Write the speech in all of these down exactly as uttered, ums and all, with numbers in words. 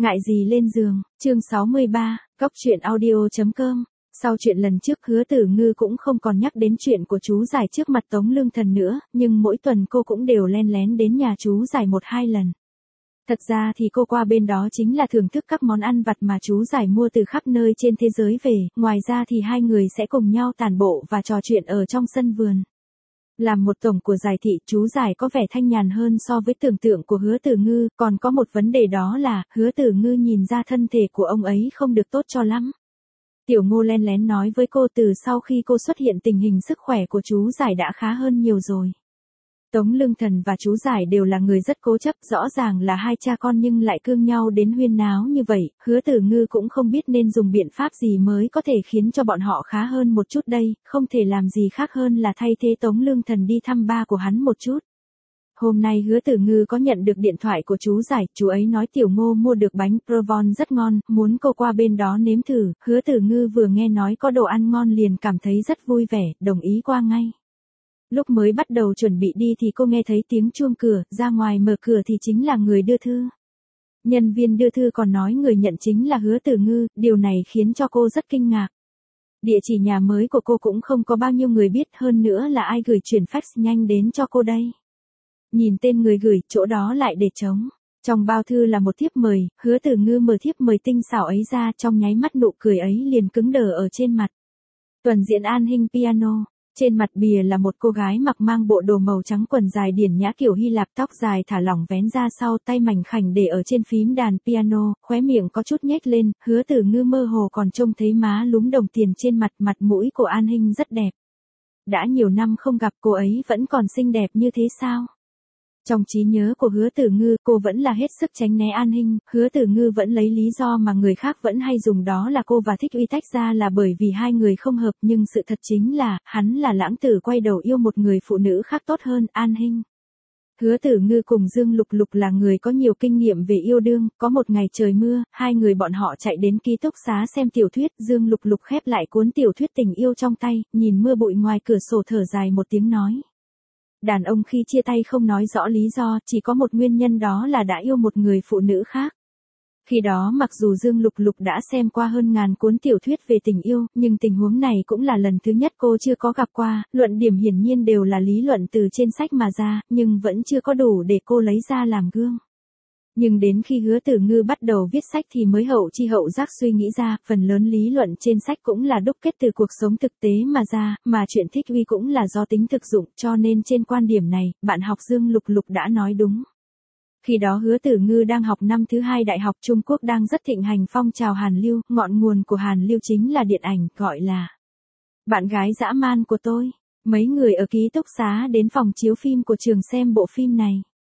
Ngại gì lên giường, chương sáu mươi ba, cóc truyện audio chấm com. Sau chuyện lần trước Hứa Tử Ngư cũng không còn nhắc đến chuyện của chú Giải trước mặt Tống Lương Thần nữa, nhưng mỗi tuần cô cũng đều len lén đến nhà chú Giải một hai lần. Thật ra thì cô qua bên đó chính là thưởng thức các món ăn vặt mà chú Giải mua từ khắp nơi trên thế giới về, ngoài ra thì hai người sẽ cùng nhau tản bộ và trò chuyện ở trong sân vườn. Làm một tổng của Giải thị, chú Giải có vẻ thanh nhàn hơn so với tưởng tượng của Hứa Tử Ngư, còn có một vấn đề đó là, Hứa Tử Ngư nhìn ra thân thể của ông ấy không được tốt cho lắm. Tiểu Ngô len lén nói với cô từ sau khi cô xuất hiện tình hình sức khỏe của chú Giải đã khá hơn nhiều rồi. Tống Lương Thần và chú Giải đều là người rất cố chấp, rõ ràng là hai cha con nhưng lại cương nhau đến huyên náo như vậy, Hứa Tử Ngư cũng không biết nên dùng biện pháp gì mới có thể khiến cho bọn họ khá hơn một chút đây, không thể làm gì khác hơn là thay thế Tống Lương Thần đi thăm ba của hắn một chút. Hôm nay Hứa Tử Ngư có nhận được điện thoại của chú Giải, chú ấy nói Tiểu Ngô mua được bánh Provence rất ngon, muốn cô qua bên đó nếm thử, Hứa Tử Ngư vừa nghe nói có đồ ăn ngon liền cảm thấy rất vui vẻ, đồng ý qua ngay. Lúc mới bắt đầu chuẩn bị đi thì cô nghe thấy tiếng chuông cửa, ra ngoài mở cửa thì chính là người đưa thư. Nhân viên đưa thư còn nói người nhận chính là Hứa Tử Ngư, điều này khiến cho cô rất kinh ngạc. Địa chỉ nhà mới của cô cũng không có bao nhiêu người biết, hơn nữa là ai gửi chuyển fax nhanh đến cho cô đây. Nhìn tên người gửi, chỗ đó lại để trống. Trong bao thư là một thiếp mời, Hứa Tử Ngư mở thiếp mời tinh xảo ấy ra, trong nháy mắt nụ cười ấy liền cứng đờ ở trên mặt. Tuần diễn An Hinh piano. Trên mặt bìa là một cô gái mặc mang bộ đồ màu trắng, quần dài điển nhã kiểu Hy Lạp, tóc dài thả lỏng vén ra sau, tay mảnh khảnh để ở trên phím đàn piano, khóe miệng có chút nhếch lên, Hứa Tử Ngư mơ hồ còn trông thấy má lúm đồng tiền trên mặt, mặt mũi của An Hinh rất đẹp. Đã nhiều năm không gặp cô ấy vẫn còn xinh đẹp như thế sao? Trong trí nhớ của Hứa Tử Ngư, cô vẫn là hết sức tránh né An Hinh, Hứa Tử Ngư vẫn lấy lý do mà người khác vẫn hay dùng đó là cô và Thích Uy tách ra là bởi vì hai người không hợp, nhưng sự thật chính là, hắn là lãng tử quay đầu yêu một người phụ nữ khác tốt hơn, An Hinh. Hứa Tử Ngư cùng Dương Lục Lục là người có nhiều kinh nghiệm về yêu đương, có một ngày trời mưa, hai người bọn họ chạy đến ký túc xá xem tiểu thuyết, Dương Lục Lục khép lại cuốn tiểu thuyết tình yêu trong tay, nhìn mưa bụi ngoài cửa sổ thở dài một tiếng nói. Đàn ông khi chia tay không nói rõ lý do, chỉ có một nguyên nhân đó là đã yêu một người phụ nữ khác. Khi đó mặc dù Dương Lục Lục đã xem qua hơn ngàn cuốn tiểu thuyết về tình yêu, nhưng tình huống này cũng là lần thứ nhất cô chưa có gặp qua, luận điểm hiển nhiên đều là lý luận từ trên sách mà ra, nhưng vẫn chưa có đủ để cô lấy ra làm gương. Nhưng đến khi Hứa Tử Ngư bắt đầu viết sách thì mới hậu chi hậu giác suy nghĩ ra, phần lớn lý luận trên sách cũng là đúc kết từ cuộc sống thực tế mà ra, mà chuyện Thích Uy cũng là do tính thực dụng, cho nên trên quan điểm này, bạn học Dương Lục Lục đã nói đúng. Khi đó Hứa Tử Ngư đang học năm thứ hai đại học Trung Quốc, đang rất thịnh hành phong trào Hàn Lưu, ngọn nguồn của Hàn Lưu chính là điện ảnh, gọi là Bạn gái dã man của tôi. Mấy người ở ký túc xá đến phòng chiếu phim của trường xem bộ phim này.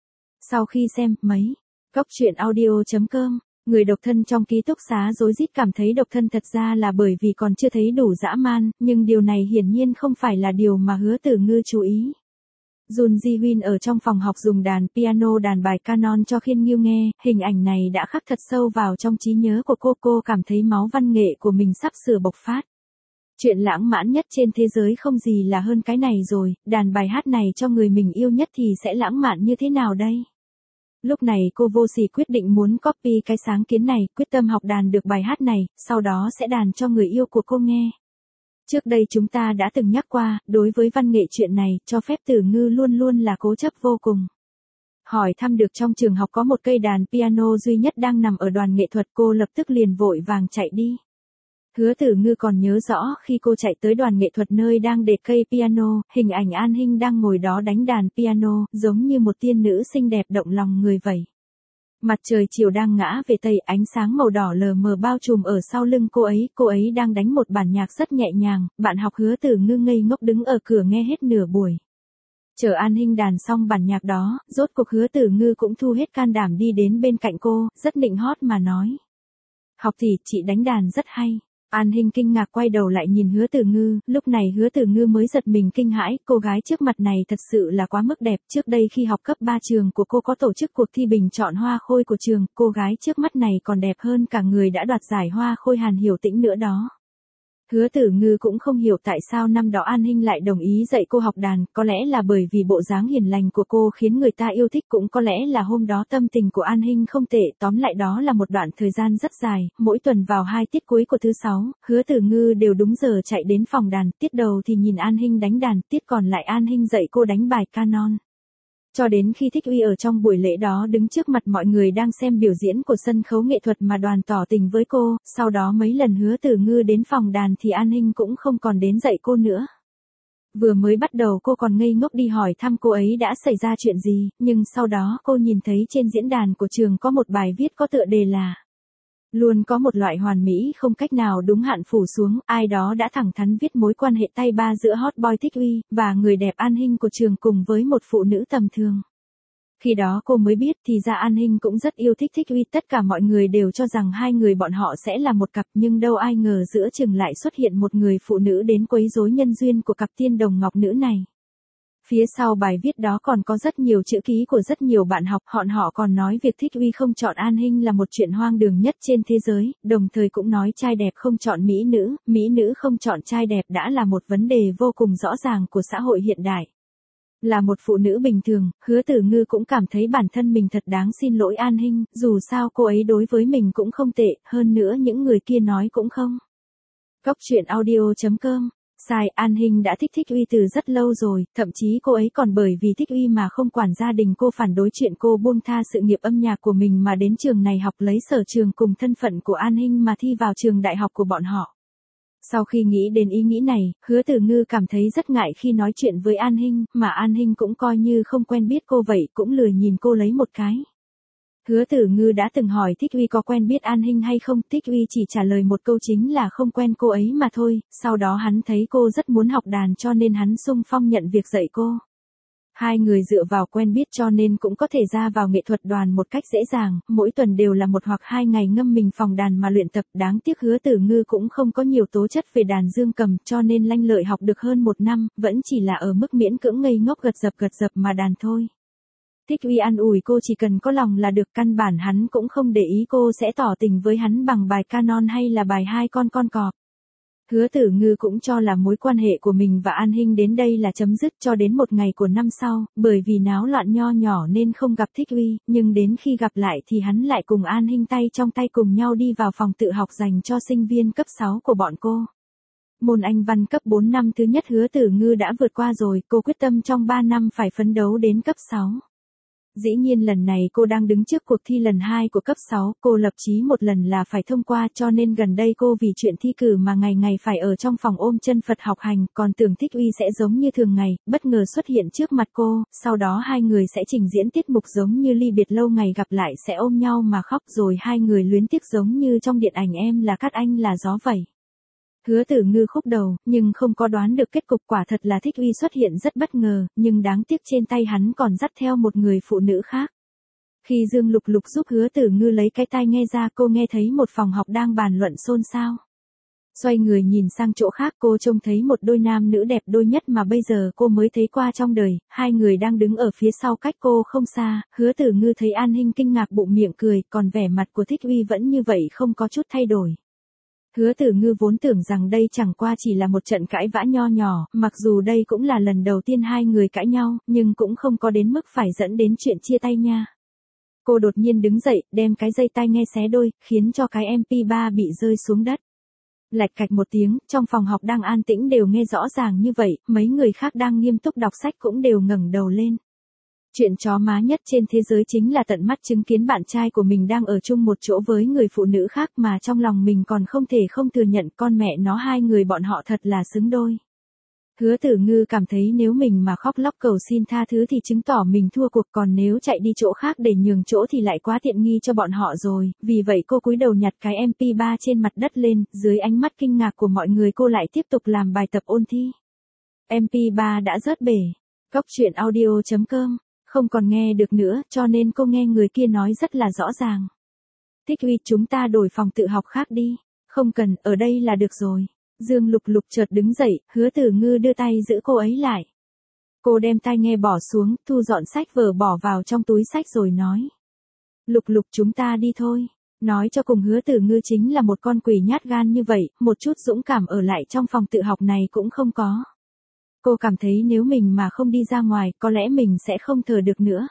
Sau khi xem, mấy cóc truyện audio chấm com, người độc thân trong ký túc xá rối rít cảm thấy độc thân thật ra là bởi vì còn chưa thấy đủ dã man, nhưng điều này hiển nhiên không phải là điều mà Hứa Tử Ngư chú ý. Jun Ji Hyun ở trong phòng học dùng đàn piano đàn bài canon cho Khiên Nghiêu nghe, hình ảnh này đã khắc thật sâu vào trong trí nhớ của cô, cô cảm thấy máu văn nghệ của mình sắp sửa bộc phát. Chuyện lãng mạn nhất trên thế giới không gì là hơn cái này rồi, đàn bài hát này cho người mình yêu nhất thì sẽ lãng mạn như thế nào đây? Lúc này cô vô sỉ quyết định muốn copy cái sáng kiến này, quyết tâm học đàn được bài hát này, sau đó sẽ đàn cho người yêu của cô nghe. Trước đây chúng ta đã từng nhắc qua, đối với văn nghệ chuyện này, cho phép Tử Ngư luôn luôn là cố chấp vô cùng. Hỏi thăm được trong trường học có một cây đàn piano duy nhất đang nằm ở đoàn nghệ thuật, cô lập tức liền vội vàng chạy đi. Hứa Tử Ngư còn nhớ rõ khi cô chạy tới đoàn nghệ thuật nơi đang để cây piano, hình ảnh An Hinh đang ngồi đó đánh đàn piano, giống như một tiên nữ xinh đẹp động lòng người vậy. Mặt trời chiều đang ngã về tây, ánh sáng màu đỏ lờ mờ bao trùm ở sau lưng cô ấy, cô ấy đang đánh một bản nhạc rất nhẹ nhàng, bạn học Hứa Tử Ngư ngây ngốc đứng ở cửa nghe hết nửa buổi. Chờ An Hinh đàn xong bản nhạc đó, rốt cuộc Hứa Tử Ngư cũng thu hết can đảm đi đến bên cạnh cô, rất nịnh hót mà nói. Học thì, chị đánh đàn rất hay. An Hinh kinh ngạc quay đầu lại nhìn Hứa Tử Ngư, lúc này Hứa Tử Ngư mới giật mình kinh hãi, cô gái trước mặt này thật sự là quá mức đẹp, trước đây khi học cấp ba trường của cô có tổ chức cuộc thi bình chọn hoa khôi của trường, cô gái trước mắt này còn đẹp hơn cả người đã đoạt giải hoa khôi Hàn Hiểu Tĩnh nữa đó. Hứa Tử Ngư cũng không hiểu tại sao năm đó An Hinh lại đồng ý dạy cô học đàn, có lẽ là bởi vì bộ dáng hiền lành của cô khiến người ta yêu thích, cũng có lẽ là hôm đó tâm tình của An Hinh không tệ, tóm lại đó là một đoạn thời gian rất dài, mỗi tuần vào hai tiết cuối của thứ sáu, Hứa Tử Ngư đều đúng giờ chạy đến phòng đàn, tiết đầu thì nhìn An Hinh đánh đàn, tiết còn lại An Hinh dạy cô đánh bài canon. Cho đến khi Thích Uy ở trong buổi lễ đó đứng trước mặt mọi người đang xem biểu diễn của sân khấu nghệ thuật mà đoàn tỏ tình với cô, sau đó mấy lần Hứa Tử Ngư đến phòng đàn thì An Hinh cũng không còn đến dạy cô nữa. Vừa mới bắt đầu cô còn ngây ngốc đi hỏi thăm cô ấy đã xảy ra chuyện gì, nhưng sau đó cô nhìn thấy trên diễn đàn của trường có một bài viết có tựa đề là luôn có một loại hoàn mỹ không cách nào đúng hạn phủ xuống, ai đó đã thẳng thắn viết mối quan hệ tay ba giữa hot boy Thích Uy và người đẹp An Hinh của trường cùng với một phụ nữ tầm thường. Khi đó cô mới biết thì ra An Hinh cũng rất yêu thích Thích Uy, tất cả mọi người đều cho rằng hai người bọn họ sẽ là một cặp, nhưng đâu ai ngờ giữa chừng lại xuất hiện một người phụ nữ đến quấy rối nhân duyên của cặp tiên đồng ngọc nữ này. Phía sau bài viết đó còn có rất nhiều chữ ký của rất nhiều bạn học, họ họ còn nói việc Thích Uy không chọn An Hinh là một chuyện hoang đường nhất trên thế giới, đồng thời cũng nói trai đẹp không chọn mỹ nữ, mỹ nữ không chọn trai đẹp đã là một vấn đề vô cùng rõ ràng của xã hội hiện đại. Là một phụ nữ bình thường, Hứa Tử Ngư cũng cảm thấy bản thân mình thật đáng xin lỗi An Hinh, dù sao cô ấy đối với mình cũng không tệ, hơn nữa những người kia nói cũng không. Góc truyện audio chấm com. Sai, An Hinh đã thích Thích Uy từ rất lâu rồi, thậm chí cô ấy còn bởi vì Thích Uy mà không quản gia đình cô, phản đối chuyện cô buông tha sự nghiệp âm nhạc của mình mà đến trường này học, lấy sở trường cùng thân phận của An Hinh mà thi vào trường đại học của bọn họ. Sau khi nghĩ đến ý nghĩ này, Hứa Tử Ngư cảm thấy rất ngại khi nói chuyện với An Hinh, mà An Hinh cũng coi như không quen biết cô vậy, cũng lười nhìn cô lấy một cái. Hứa Tử Ngư đã từng hỏi Thích Uy có quen biết An Hinh hay không, Thích Uy chỉ trả lời một câu chính là không quen cô ấy mà thôi, sau đó hắn thấy cô rất muốn học đàn cho nên hắn xung phong nhận việc dạy cô. Hai người dựa vào quen biết cho nên cũng có thể ra vào nghệ thuật đoàn một cách dễ dàng, mỗi tuần đều là một hoặc hai ngày ngâm mình phòng đàn mà luyện tập, đáng tiếc Hứa Tử Ngư cũng không có nhiều tố chất về đàn dương cầm cho nên lanh lợi học được hơn một năm, vẫn chỉ là ở mức miễn cưỡng ngây ngốc gật dập gật dập mà đàn thôi. Thích Uy an ủi cô chỉ cần có lòng là được, căn bản hắn cũng không để ý cô sẽ tỏ tình với hắn bằng bài canon hay là bài hai con con cọp. Hứa Tử Ngư cũng cho là mối quan hệ của mình và An Hinh đến đây là chấm dứt, cho đến một ngày của năm sau, bởi vì náo loạn nho nhỏ nên không gặp Thích Uy, nhưng đến khi gặp lại thì hắn lại cùng An Hinh tay trong tay cùng nhau đi vào phòng tự học dành cho sinh viên cấp sáu của bọn cô. Môn Anh văn cấp bốn năm thứ nhất Hứa Tử Ngư đã vượt qua rồi, cô quyết tâm trong ba năm phải phấn đấu đến cấp sáu. Dĩ nhiên lần này cô đang đứng trước cuộc thi lần hai của cấp sáu, cô lập chí một lần là phải thông qua, cho nên gần đây cô vì chuyện thi cử mà ngày ngày phải ở trong phòng ôm chân Phật học hành, còn tưởng Thích Uy sẽ giống như thường ngày, bất ngờ xuất hiện trước mặt cô, sau đó hai người sẽ trình diễn tiết mục giống như ly biệt lâu ngày gặp lại sẽ ôm nhau mà khóc, rồi hai người luyến tiếc giống như trong điện ảnh Em là cát anh là gió vậy. Hứa Tử Ngư khúc đầu, nhưng không có đoán được kết cục, quả thật là Thích Uy xuất hiện rất bất ngờ, nhưng đáng tiếc trên tay hắn còn dắt theo một người phụ nữ khác. Khi Dương Lục Lục giúp Hứa Tử Ngư lấy cái tai nghe ra, cô nghe thấy một phòng học đang bàn luận xôn xao. Xoay người nhìn sang chỗ khác, cô trông thấy một đôi nam nữ đẹp đôi nhất mà bây giờ cô mới thấy qua trong đời, hai người đang đứng ở phía sau cách cô không xa. Hứa Tử Ngư thấy An Hinh kinh ngạc bụng miệng cười, còn vẻ mặt của Thích Uy vẫn như vậy không có chút thay đổi. Hứa Tử Ngư vốn tưởng rằng đây chẳng qua chỉ là một trận cãi vã nho nhỏ, mặc dù đây cũng là lần đầu tiên hai người cãi nhau, nhưng cũng không có đến mức phải dẫn đến chuyện chia tay nha. Cô đột nhiên đứng dậy, đem cái dây tai nghe xé đôi, khiến cho cái em pê ba bị rơi xuống đất. Lạch cạch một tiếng, trong phòng học đang an tĩnh đều nghe rõ ràng như vậy, mấy người khác đang nghiêm túc đọc sách cũng đều ngẩng đầu lên. Chuyện chó má nhất trên thế giới chính là tận mắt chứng kiến bạn trai của mình đang ở chung một chỗ với người phụ nữ khác mà trong lòng mình còn không thể không thừa nhận, con mẹ nó hai người bọn họ thật là xứng đôi. Hứa Tử Ngư cảm thấy nếu mình mà khóc lóc cầu xin tha thứ thì chứng tỏ mình thua cuộc, còn nếu chạy đi chỗ khác để nhường chỗ thì lại quá tiện nghi cho bọn họ rồi, vì vậy cô cúi đầu nhặt cái em pê ba trên mặt đất lên, dưới ánh mắt kinh ngạc của mọi người cô lại tiếp tục làm bài tập ôn thi. em pê ba đã rớt bể. Góc truyện audio chấm com. Không còn nghe được nữa, cho nên cô nghe người kia nói rất là rõ ràng. Thích Uy, chúng ta đổi phòng tự học khác đi. Không cần, ở đây là được rồi. Dương Lục Lục chợt đứng dậy, Hứa Tử Ngư đưa tay giữ cô ấy lại. Cô đem tai nghe bỏ xuống, thu dọn sách vở bỏ vào trong túi sách rồi nói. Lục Lục, chúng ta đi thôi. Nói cho cùng Hứa Tử Ngư chính là một con quỷ nhát gan như vậy, một chút dũng cảm ở lại trong phòng tự học này cũng không có. Cô cảm thấy nếu mình mà không đi ra ngoài, có lẽ mình sẽ không thở được nữa.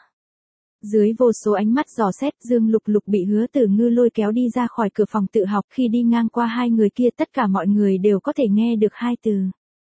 Dưới vô số ánh mắt dò xét, Dương Lục Lục bị Hứa Tử Ngư lôi kéo đi ra khỏi cửa phòng tự học. Khi đi ngang qua hai người kia, tất cả mọi người đều có thể nghe được hai từ.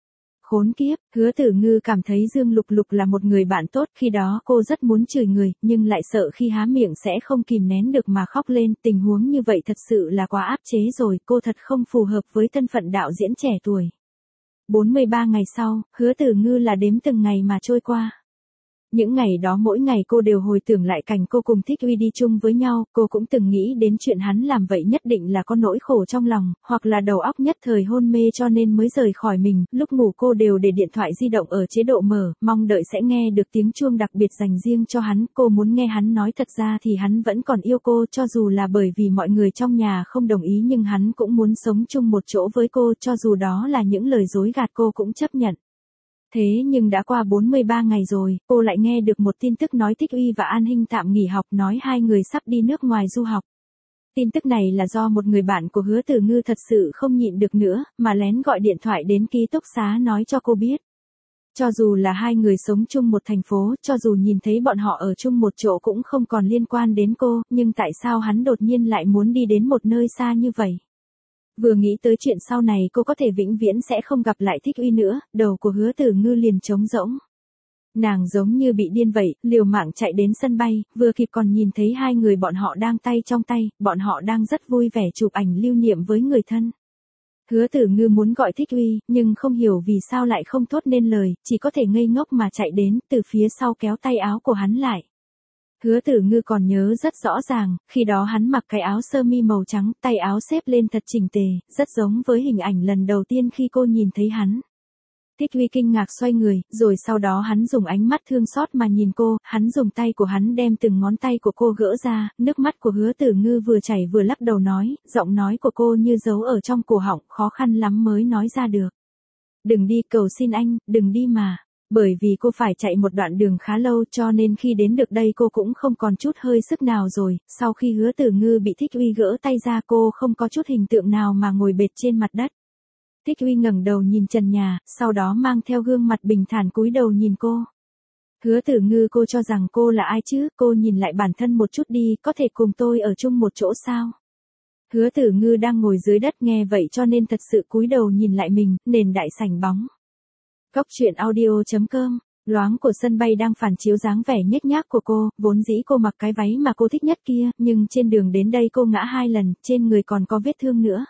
Khốn kiếp. Hứa Tử Ngư cảm thấy Dương Lục Lục là một người bạn tốt, khi đó cô rất muốn chửi người, nhưng lại sợ khi há miệng sẽ không kìm nén được mà khóc lên. Tình huống như vậy thật sự là quá áp chế rồi, cô thật không phù hợp với thân phận đạo diễn trẻ tuổi. bốn mươi ba ngày sau, Hứa Tử Ngư là đếm từng ngày mà trôi qua. Những ngày đó mỗi ngày cô đều hồi tưởng lại cảnh cô cùng Thích Uy đi chung với nhau, cô cũng từng nghĩ đến chuyện hắn làm vậy nhất định là có nỗi khổ trong lòng, hoặc là đầu óc nhất thời hôn mê cho nên mới rời khỏi mình. Lúc ngủ cô đều để điện thoại di động ở chế độ mở, mong đợi sẽ nghe được tiếng chuông đặc biệt dành riêng cho hắn. Cô muốn nghe hắn nói thật ra thì hắn vẫn còn yêu cô, cho dù là bởi vì mọi người trong nhà không đồng ý nhưng hắn cũng muốn sống chung một chỗ với cô, cho dù đó là những lời dối gạt cô cũng chấp nhận. Thế nhưng đã qua bốn mươi ba ngày rồi, cô lại nghe được một tin tức nói Thích Uy và An Hinh tạm nghỉ học, nói hai người sắp đi nước ngoài du học. Tin tức này là do một người bạn của Hứa Tử Ngư thật sự không nhịn được nữa, mà lén gọi điện thoại đến ký túc xá nói cho cô biết. Cho dù là hai người sống chung một thành phố, cho dù nhìn thấy bọn họ ở chung một chỗ cũng không còn liên quan đến cô, nhưng tại sao hắn đột nhiên lại muốn đi đến một nơi xa như vậy? Vừa nghĩ tới chuyện sau này cô có thể vĩnh viễn sẽ không gặp lại Thích Uy nữa, đầu của Hứa Tử Ngư liền trống rỗng. Nàng giống như bị điên vậy, liều mạng chạy đến sân bay, vừa kịp còn nhìn thấy hai người bọn họ đang tay trong tay, bọn họ đang rất vui vẻ chụp ảnh lưu niệm với người thân. Hứa Tử Ngư muốn gọi Thích Uy, nhưng không hiểu vì sao lại không thốt nên lời, chỉ có thể ngây ngốc mà chạy đến, từ phía sau kéo tay áo của hắn lại. Hứa Tử Ngư còn nhớ rất rõ ràng, khi đó hắn mặc cái áo sơ mi màu trắng, tay áo xếp lên thật chỉnh tề, rất giống với hình ảnh lần đầu tiên khi cô nhìn thấy hắn. Thích Uy kinh ngạc xoay người, rồi sau đó hắn dùng ánh mắt thương xót mà nhìn cô, hắn dùng tay của hắn đem từng ngón tay của cô gỡ ra, nước mắt của Hứa Tử Ngư vừa chảy vừa lắc đầu nói, giọng nói của cô như giấu ở trong cổ họng, khó khăn lắm mới nói ra được. Đừng đi, cầu xin anh, đừng đi mà. Bởi vì cô phải chạy một đoạn đường khá lâu cho nên khi đến được đây cô cũng không còn chút hơi sức nào rồi. Sau khi Hứa Tử Ngư bị Thích Uy gỡ tay ra cô không có chút hình tượng nào mà ngồi bệt trên mặt đất. Thích Uy ngẩng đầu nhìn trần nhà, sau đó mang theo gương mặt bình thản cúi đầu nhìn cô. Hứa Tử Ngư, cô cho rằng cô là ai chứ? Cô nhìn lại bản thân một chút đi, có thể cùng tôi ở chung một chỗ sao? Hứa Tử Ngư đang ngồi dưới đất nghe vậy cho nên thật sự cúi đầu nhìn lại mình, nền đại sảnh bóng. Cốc truyện audio chấm com, loáng của sân bay đang phản chiếu dáng vẻ nhếch nhác của cô, vốn dĩ cô mặc cái váy mà cô thích nhất kia, nhưng trên đường đến đây cô ngã hai lần, trên người còn có vết thương nữa.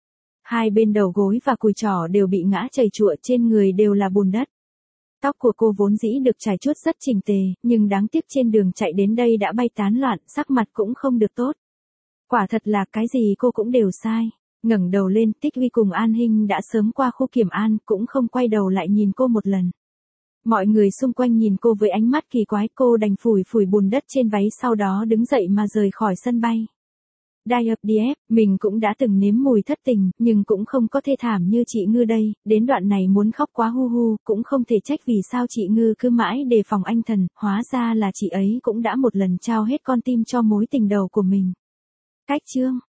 Hai bên đầu gối và cùi chỏ đều bị ngã chảy chụa, trên người đều là bùn đất. Tóc của cô vốn dĩ được chải chuốt rất chỉnh tề, nhưng đáng tiếc trên đường chạy đến đây đã bay tán loạn, sắc mặt cũng không được tốt. Quả thật là cái gì cô cũng đều sai. Ngẩng đầu lên, Thích Uy cùng An Hinh đã sớm qua khu kiểm an, cũng không quay đầu lại nhìn cô một lần. Mọi người xung quanh nhìn cô với ánh mắt kỳ quái, cô đành phủi phủi bùn đất trên váy sau đó đứng dậy mà rời khỏi sân bay. Die of the mình cũng đã từng nếm mùi thất tình, nhưng cũng không có thê thảm như chị Ngư đây, đến đoạn này muốn khóc quá hu hu, cũng không thể trách vì sao chị Ngư cứ mãi đề phòng anh thần, hóa ra là chị ấy cũng đã một lần trao hết con tim cho mối tình đầu của mình. Cách chương